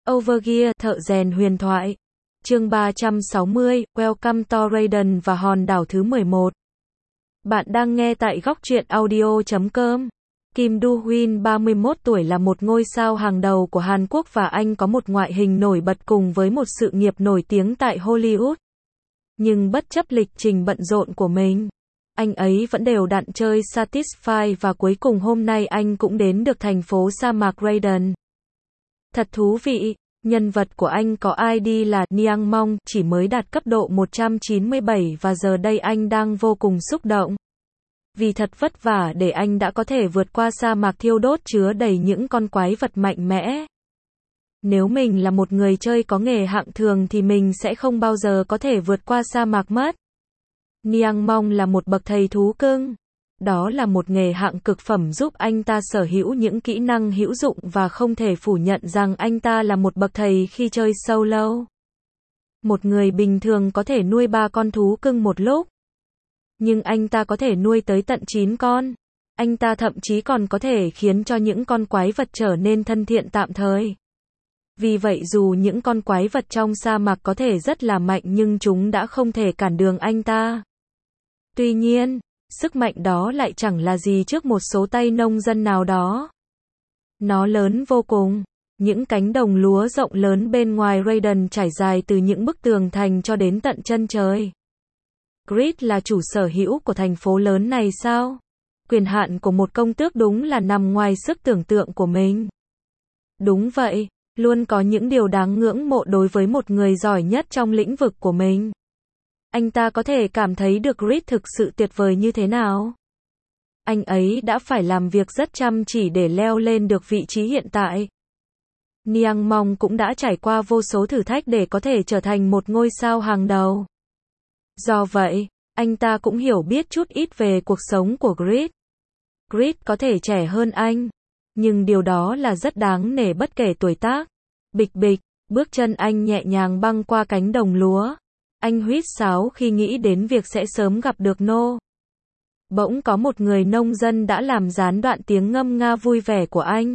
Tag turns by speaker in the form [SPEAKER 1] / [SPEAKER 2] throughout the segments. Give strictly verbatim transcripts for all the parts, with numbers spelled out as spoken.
[SPEAKER 1] Overgear, thợ rèn huyền thoại. Chương ba trăm sáu mươi, Welcome to Raiden và hòn đảo thứ mười một. Bạn đang nghe tại góc truyện audio chấm com. Kim Do-hyun, ba mươi mốt tuổi, là một ngôi sao hàng đầu của Hàn Quốc và anh có một ngoại hình nổi bật cùng với một sự nghiệp nổi tiếng tại Hollywood. Nhưng bất chấp lịch trình bận rộn của mình, anh ấy vẫn đều đặn chơi Satisfy và cuối cùng hôm nay anh cũng đến được thành phố sa mạc Raiden. Thật thú vị, nhân vật của anh có i đê là Niang Mong, chỉ mới đạt cấp độ một trăm chín mươi bảy và giờ đây anh đang vô cùng xúc động. Vì thật vất vả để anh đã có thể vượt qua sa mạc thiêu đốt chứa đầy những con quái vật mạnh mẽ. Nếu mình là một người chơi có nghề hạng thường thì mình sẽ không bao giờ có thể vượt qua sa mạc mất. Niang Mong là một bậc thầy thú cưng. Đó là một nghề hạng cực phẩm giúp anh ta sở hữu những kỹ năng hữu dụng và không thể phủ nhận rằng anh ta là một bậc thầy khi chơi solo. Một người bình thường có thể nuôi ba con thú cưng một lúc. Nhưng anh ta có thể nuôi tới tận chín con. Anh ta thậm chí còn có thể khiến cho những con quái vật trở nên thân thiện tạm thời. Vì vậy dù những con quái vật trong sa mạc có thể rất là mạnh nhưng chúng đã không thể cản đường anh ta. Tuy nhiên, sức mạnh đó lại chẳng là gì trước một số tay nông dân nào đó. Nó lớn vô cùng. Những cánh đồng lúa rộng lớn bên ngoài Raiden trải dài từ những bức tường thành cho đến tận chân trời. Grid là chủ sở hữu của thành phố lớn này sao? Quyền hạn của một công tước đúng là nằm ngoài sức tưởng tượng của mình. Đúng vậy, luôn có những điều đáng ngưỡng mộ đối với một người giỏi nhất trong lĩnh vực của mình. Anh ta có thể cảm thấy được Grid thực sự tuyệt vời như thế nào. Anh ấy đã phải làm việc rất chăm chỉ để leo lên được vị trí hiện tại. Niang Mong cũng đã trải qua vô số thử thách để có thể trở thành một ngôi sao hàng đầu. Do vậy, anh ta cũng hiểu biết chút ít về cuộc sống của Grid. Grid có thể trẻ hơn anh, nhưng điều đó là rất đáng nể bất kể tuổi tác. Bịch bịch, bước chân anh nhẹ nhàng băng qua cánh đồng lúa. Anh huýt sáo khi nghĩ đến việc sẽ sớm gặp được No. Bỗng có một người nông dân đã làm gián đoạn tiếng ngâm nga vui vẻ của anh.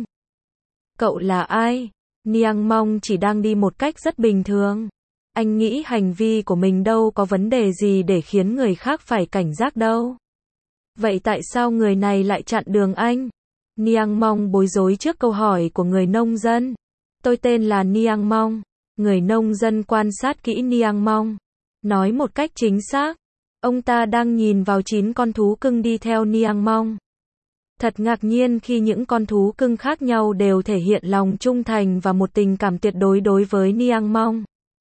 [SPEAKER 1] Cậu là ai? Niang Mong chỉ đang đi một cách rất bình thường. Anh nghĩ hành vi của mình đâu có vấn đề gì để khiến người khác phải cảnh giác đâu. Vậy tại sao người này lại chặn đường anh? Niang Mong bối rối trước câu hỏi của người nông dân. Tôi tên là Niang Mong. Người nông dân quan sát kỹ Niang Mong. Nói một cách chính xác. Ông ta đang nhìn vào chín con thú cưng đi theo Niang Mong. Thật ngạc nhiên khi những con thú cưng khác nhau đều thể hiện lòng trung thành và một tình cảm tuyệt đối đối với Niang Mong.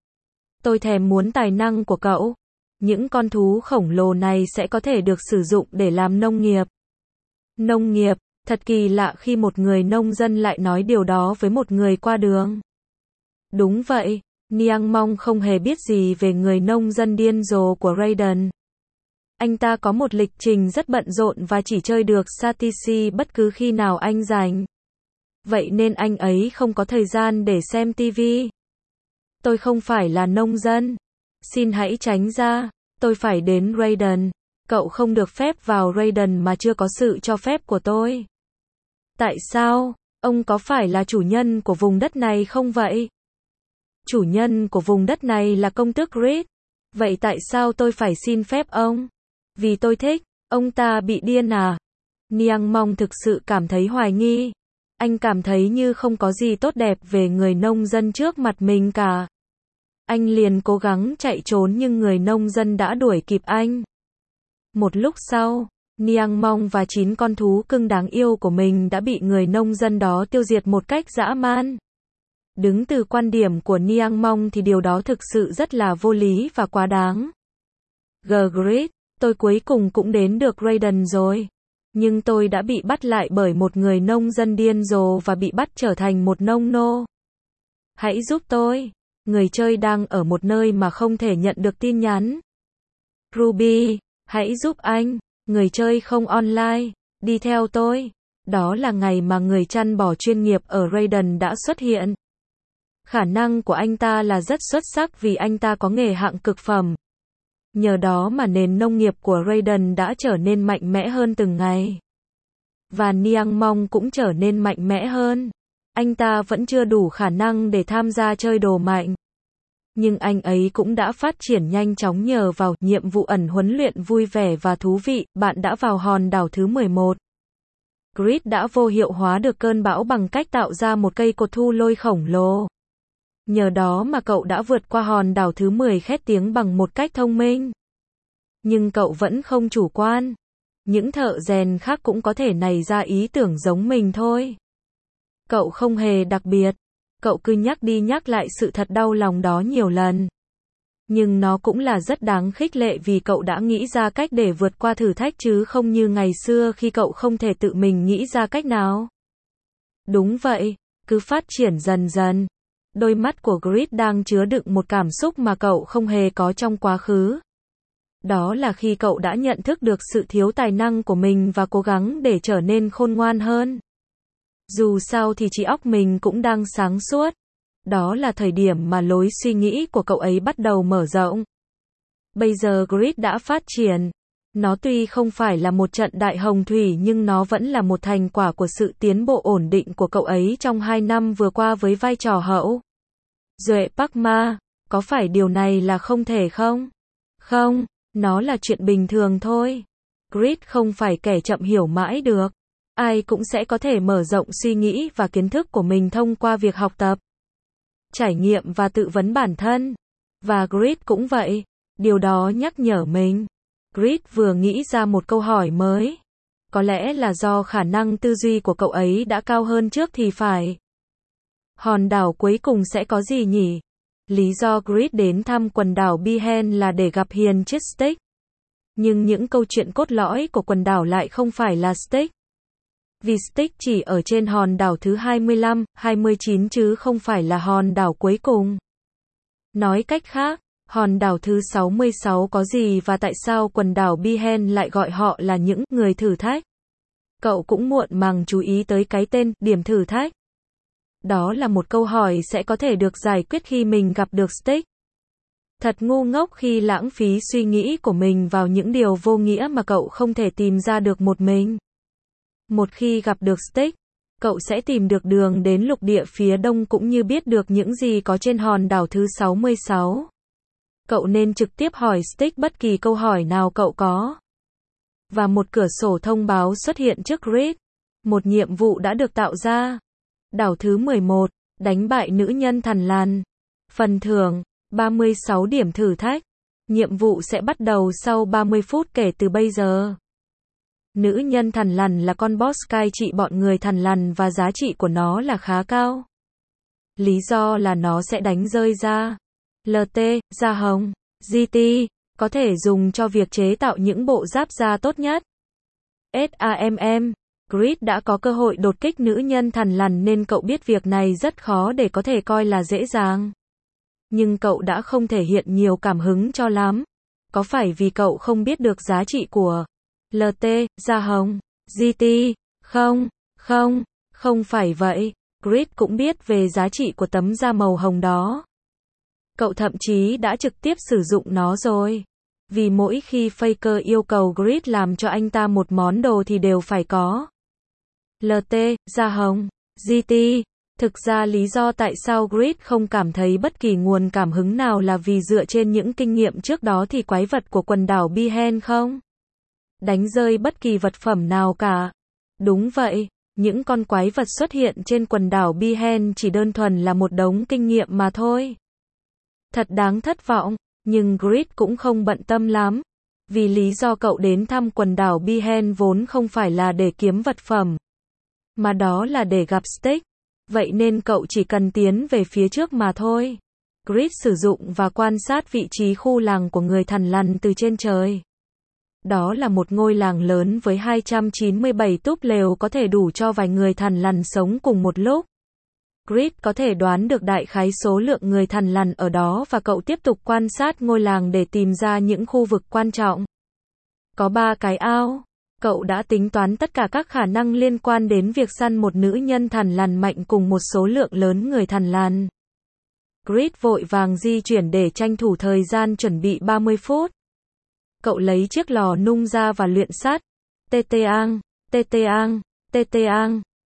[SPEAKER 1] Tôi thèm muốn tài năng của cậu. Những con thú khổng lồ này sẽ có thể được sử dụng để làm nông nghiệp. Nông nghiệp, thật kỳ lạ khi một người nông dân lại nói điều đó với một người qua đường. Đúng vậy, Niang Mong không hề biết gì về người nông dân điên rồ của Raiden. Anh ta có một lịch trình rất bận rộn và chỉ chơi được Satisfy bất cứ khi nào anh rảnh. Vậy nên anh ấy không có thời gian để xem ti vi. Tôi không phải là nông dân. Xin hãy tránh ra. Tôi phải đến Raiden. Cậu không được phép vào Raiden mà chưa có sự cho phép của tôi. Tại sao? Ông có phải là chủ nhân của vùng đất này không vậy? Chủ nhân của vùng đất này là công tước Grid. Vậy tại sao tôi phải xin phép ông? Vì tôi thích. Ông ta bị điên à? Niang Mong thực sự cảm thấy hoài nghi. Anh cảm thấy như không có gì tốt đẹp về người nông dân trước mặt mình cả. Anh liền cố gắng chạy trốn nhưng người nông dân đã đuổi kịp anh. Một lúc sau, Niang Mong và chín con thú cưng đáng yêu của mình đã bị người nông dân đó tiêu diệt một cách dã man. Đứng từ quan điểm của Niang Mong thì điều đó thực sự rất là vô lý và quá đáng. Grid, tôi cuối cùng cũng đến được Raiden rồi. Nhưng tôi đã bị bắt lại bởi một người nông dân điên rồ và bị bắt trở thành một nông nô. Hãy giúp tôi. Người chơi đang ở một nơi mà không thể nhận được tin nhắn. Ruby, hãy giúp anh. Người chơi không online. Đi theo tôi. Đó là ngày mà người chăn bò chuyên nghiệp ở Raiden đã xuất hiện. Khả năng của anh ta là rất xuất sắc vì anh ta có nghề hạng cực phẩm. Nhờ đó mà nền nông nghiệp của Raiden đã trở nên mạnh mẽ hơn từng ngày. Và Niang Mong cũng trở nên mạnh mẽ hơn. anh ta vẫn chưa đủ khả năng để tham gia chơi đồ mạnh. Nhưng anh ấy cũng đã phát triển nhanh chóng nhờ vào nhiệm vụ ẩn huấn luyện vui vẻ và thú vị. Bạn đã vào hòn đảo thứ mười một. Grid đã vô hiệu hóa được cơn bão bằng cách tạo ra một cây cột thu lôi khổng lồ. Nhờ đó mà cậu đã vượt qua hòn đảo thứ mười khét tiếng bằng một cách thông minh. Nhưng cậu vẫn không chủ quan. Những thợ rèn khác cũng có thể nảy ra ý tưởng giống mình thôi. Cậu không hề đặc biệt. Cậu cứ nhắc đi nhắc lại sự thật đau lòng đó nhiều lần. Nhưng nó cũng là rất đáng khích lệ vì cậu đã nghĩ ra cách để vượt qua thử thách chứ không như ngày xưa khi cậu không thể tự mình nghĩ ra cách nào. Đúng vậy, cứ phát triển dần dần. Đôi mắt của Grid đang chứa đựng một cảm xúc mà cậu không hề có trong quá khứ. Đó là khi cậu đã nhận thức được sự thiếu tài năng của mình và cố gắng để trở nên khôn ngoan hơn. Dù sao thì trí óc mình cũng đang sáng suốt. Đó là thời điểm mà lối suy nghĩ của cậu ấy bắt đầu mở rộng. Bây giờ Grid đã phát triển. Nó tuy không phải là một trận đại hồng thủy nhưng nó vẫn là một thành quả của sự tiến bộ ổn định của cậu ấy trong hai năm vừa qua với vai trò hậu duệ Park Ma. Có phải điều này là không thể không? Không, nó là chuyện bình thường thôi. Grid không phải kẻ chậm hiểu mãi được. Ai cũng sẽ có thể mở rộng suy nghĩ và kiến thức của mình thông qua việc học tập, trải nghiệm và tự vấn bản thân. Và Grid cũng vậy. Điều đó nhắc nhở mình. Grid vừa nghĩ ra một câu hỏi mới. Có lẽ là do khả năng tư duy của cậu ấy đã cao hơn trước thì phải. Hòn đảo cuối cùng sẽ có gì nhỉ? Lý do Grid đến thăm quần đảo Bihen là để gặp Hiền chiếc Stick. Nhưng những câu chuyện cốt lõi của quần đảo lại không phải là Stick. Vì Stick chỉ ở trên hòn đảo thứ hai mươi lăm, hai mươi chín chứ không phải là hòn đảo cuối cùng. Nói cách khác, hòn đảo thứ sáu mươi sáu có gì và tại sao quần đảo Bihen lại gọi họ là những người thử thách? Cậu cũng muộn màng chú ý tới cái tên điểm thử thách. Đó là một câu hỏi sẽ có thể được giải quyết khi mình gặp được Stick. Thật ngu ngốc khi lãng phí suy nghĩ của mình vào những điều vô nghĩa mà cậu không thể tìm ra được một mình. Một khi gặp được Stick, cậu sẽ tìm được đường đến lục địa phía đông cũng như biết được những gì có trên hòn đảo thứ sáu mươi sáu. Cậu nên trực tiếp hỏi Stick bất kỳ câu hỏi nào cậu có. Và một cửa sổ thông báo xuất hiện trước Grid. Một nhiệm vụ đã được tạo ra. Đảo thứ mười một, đánh bại nữ nhân thằn lằn. Phần thưởng, ba mươi sáu điểm thử thách. Nhiệm vụ sẽ bắt đầu sau ba mươi phút kể từ bây giờ. Nữ nhân thằn lằn là con boss cai trị bọn người thằn lằn và giá trị của nó là khá cao. Lý do là nó sẽ đánh rơi da, lờ tê, da hồng, giê tê, có thể dùng cho việc chế tạo những bộ giáp da tốt nhất. SAMM, Grid đã có cơ hội đột kích nữ nhân thằn lằn nên cậu biết việc này rất khó để có thể coi là dễ dàng. Nhưng cậu đã không thể hiện nhiều cảm hứng cho lắm. Có phải vì cậu không biết được giá trị của lờ tê, da hồng, giê tê? Không, không, không phải vậy. Grid cũng biết về giá trị của tấm da màu hồng đó. Cậu thậm chí đã trực tiếp sử dụng nó rồi. Vì mỗi khi Faker yêu cầu Grid làm cho anh ta một món đồ thì đều phải có lờ tê, da hồng, giê tê. Thực ra lý do tại sao Grid không cảm thấy bất kỳ nguồn cảm hứng nào là vì dựa trên những kinh nghiệm trước đó thì quái vật của quần đảo Bihen không đánh rơi bất kỳ vật phẩm nào cả. Đúng vậy, những con quái vật xuất hiện trên quần đảo Bihen chỉ đơn thuần là một đống kinh nghiệm mà thôi. Thật đáng thất vọng, nhưng Grid cũng không bận tâm lắm. Vì lý do cậu đến thăm quần đảo Bihen vốn không phải là để kiếm vật phẩm, mà đó là để gặp Stick. Vậy nên cậu chỉ cần tiến về phía trước mà thôi. Grid sử dụng và quan sát vị trí khu làng của người thằn lằn từ trên trời. Đó là một ngôi làng lớn với hai trăm chín mươi bảy túp lều có thể đủ cho vài người thằn lằn sống cùng một lúc. Grid có thể đoán được đại khái số lượng người thằn lằn ở đó và cậu tiếp tục quan sát ngôi làng để tìm ra những khu vực quan trọng. Có ba cái ao. Cậu đã tính toán tất cả các khả năng liên quan đến việc săn một nữ nhân thằn lằn mạnh cùng một số lượng lớn người thằn lằn. Grid vội vàng di chuyển để tranh thủ thời gian chuẩn bị ba mươi phút. Cậu lấy chiếc lò nung ra và luyện sắt. Tê tê ang, tê tê ang, tê tê ang.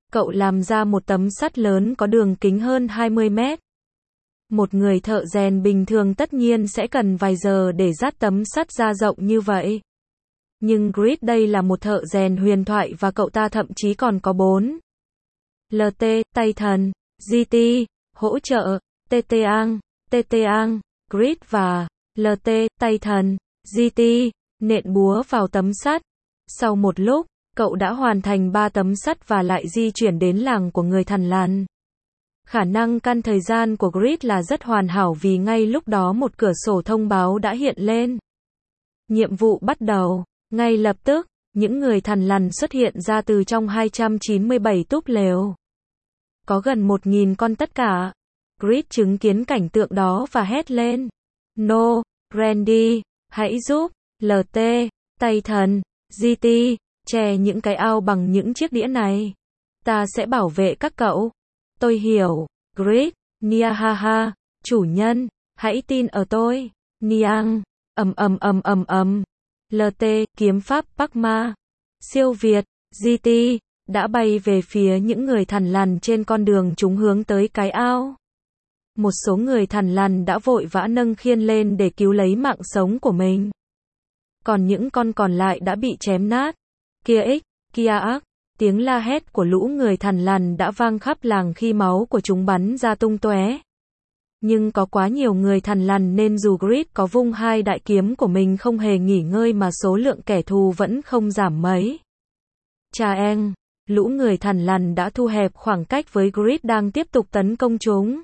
[SPEAKER 1] cậu làm ra một tấm sắt lớn có đường kính hơn hai mươi mét. Một người thợ rèn bình thường tất nhiên sẽ cần vài giờ để dát tấm sắt ra rộng như vậy. Nhưng Grid đây là một thợ rèn huyền thoại và cậu ta thậm chí còn có bốn lờ tê, tay thần, giê tê, hỗ trợ, tê tê ang, tê tê ang, Grid và lờ tê, tay thần, giê tê, nện búa vào tấm sắt. Sau một lúc, cậu đã hoàn thành ba tấm sắt và lại di chuyển đến làng của người thằn lằn. Khả năng căn thời gian của Grid là rất hoàn hảo vì ngay lúc đó một cửa sổ thông báo đã hiện lên. Nhiệm vụ bắt đầu. Ngay lập tức, những người thằn lằn xuất hiện ra từ trong hai trăm chín mươi bảy túp lều. Có gần một nghìn con tất cả. Grid chứng kiến cảnh tượng đó và hét lên. No, Randy, hãy giúp, lờ tê, tay thần, giê tê, che những cái ao bằng những chiếc đĩa này. Ta sẽ bảo vệ các cậu. Tôi hiểu, Grid, Nia ha ha, chủ nhân, hãy tin ở tôi. Niang, ầm ầm ầm ầm ầm. lờ tê, kiếm pháp Parkma, siêu việt, giê tê, đã bay về phía những người thằn lằn trên con đường chúng hướng tới cái ao. Một số người thằn lằn đã vội vã nâng khiên lên để cứu lấy mạng sống của mình. Còn những con còn lại đã bị chém nát. Kia ích, kia ác, tiếng la hét của lũ người thằn lằn đã vang khắp làng khi máu của chúng bắn ra tung tóe. Nhưng có quá nhiều người thằn lằn nên dù Grid có vung hai đại kiếm của mình không hề nghỉ ngơi mà số lượng kẻ thù vẫn không giảm mấy. Cha eng, lũ người thằn lằn đã thu hẹp khoảng cách với Grid đang tiếp tục tấn công chúng.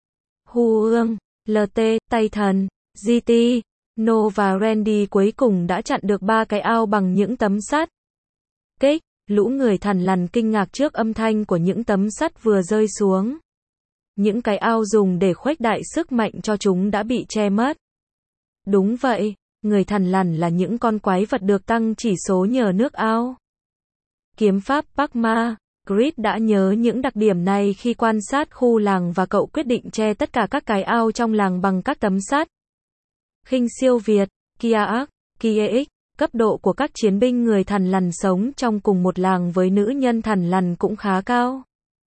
[SPEAKER 1] Hu ương, lờ tê, tay thần, giê tê, No và Randy cuối cùng đã chặn được ba cái ao bằng những tấm sắt. Kích, lũ người thằn lằn kinh ngạc trước âm thanh của những tấm sắt vừa rơi xuống. Những cái ao dùng để khuếch đại sức mạnh cho chúng đã bị che mất. Đúng vậy, người thằn lằn là những con quái vật được tăng chỉ số nhờ nước ao. Kiếm pháp Parkma, Grid đã nhớ những đặc điểm này khi quan sát khu làng và cậu quyết định che tất cả các cái ao trong làng bằng các tấm sắt. Khinh siêu việt, Kia ác, Kia ích, cấp độ của các chiến binh người thằn lằn sống trong cùng một làng với nữ nhân thằn lằn cũng khá cao.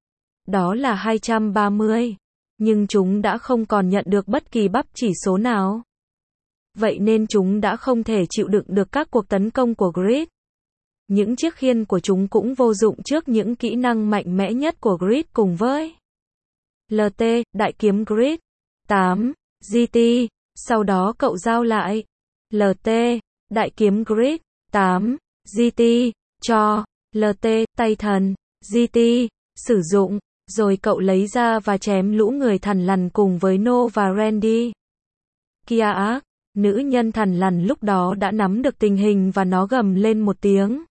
[SPEAKER 1] Đó là hai trăm ba mươi. Nhưng chúng đã không còn nhận được bất kỳ bắp chỉ số nào. Vậy nên chúng đã không thể chịu đựng được các cuộc tấn công của Grid. Những chiếc khiên của chúng cũng vô dụng trước những kỹ năng mạnh mẽ nhất của Grid cùng với lờ tê, đại kiếm Grid. tám. giê tê, sau đó cậu giao lại lờ tê, đại kiếm Grid. tám. giê tê, cho lờ tê, tay thần, giê tê, sử dụng, rồi cậu lấy ra và chém lũ người thằn lằn cùng với No và Randy. Kia ác, nữ nhân thằn lằn lúc đó đã nắm được tình hình và nó gầm lên một tiếng.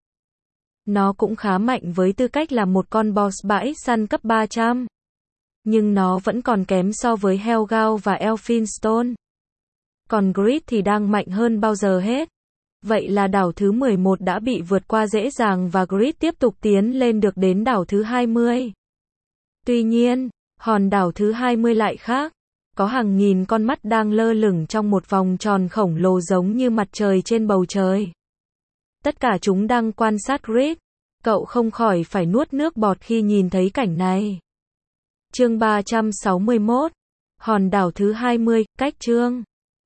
[SPEAKER 1] Nó cũng khá mạnh với tư cách là một con boss bãi săn cấp ba trăm. Nhưng nó vẫn còn kém so với Helgao và Elphinstone. Còn Grid thì đang mạnh hơn bao giờ hết. Vậy là đảo thứ mười một đã bị vượt qua dễ dàng và Grid tiếp tục tiến lên được đến đảo thứ hai mươi. Tuy nhiên, hòn đảo thứ hai mươi lại khác. Có hàng nghìn con mắt đang lơ lửng trong một vòng tròn khổng lồ giống như mặt trời trên bầu trời. Tất cả chúng đang quan sát Grid. Cậu không khỏi phải nuốt nước bọt khi nhìn thấy cảnh này. Chương ba trăm sáu mươi mốt. Hòn đảo thứ hai mươi, cách chương.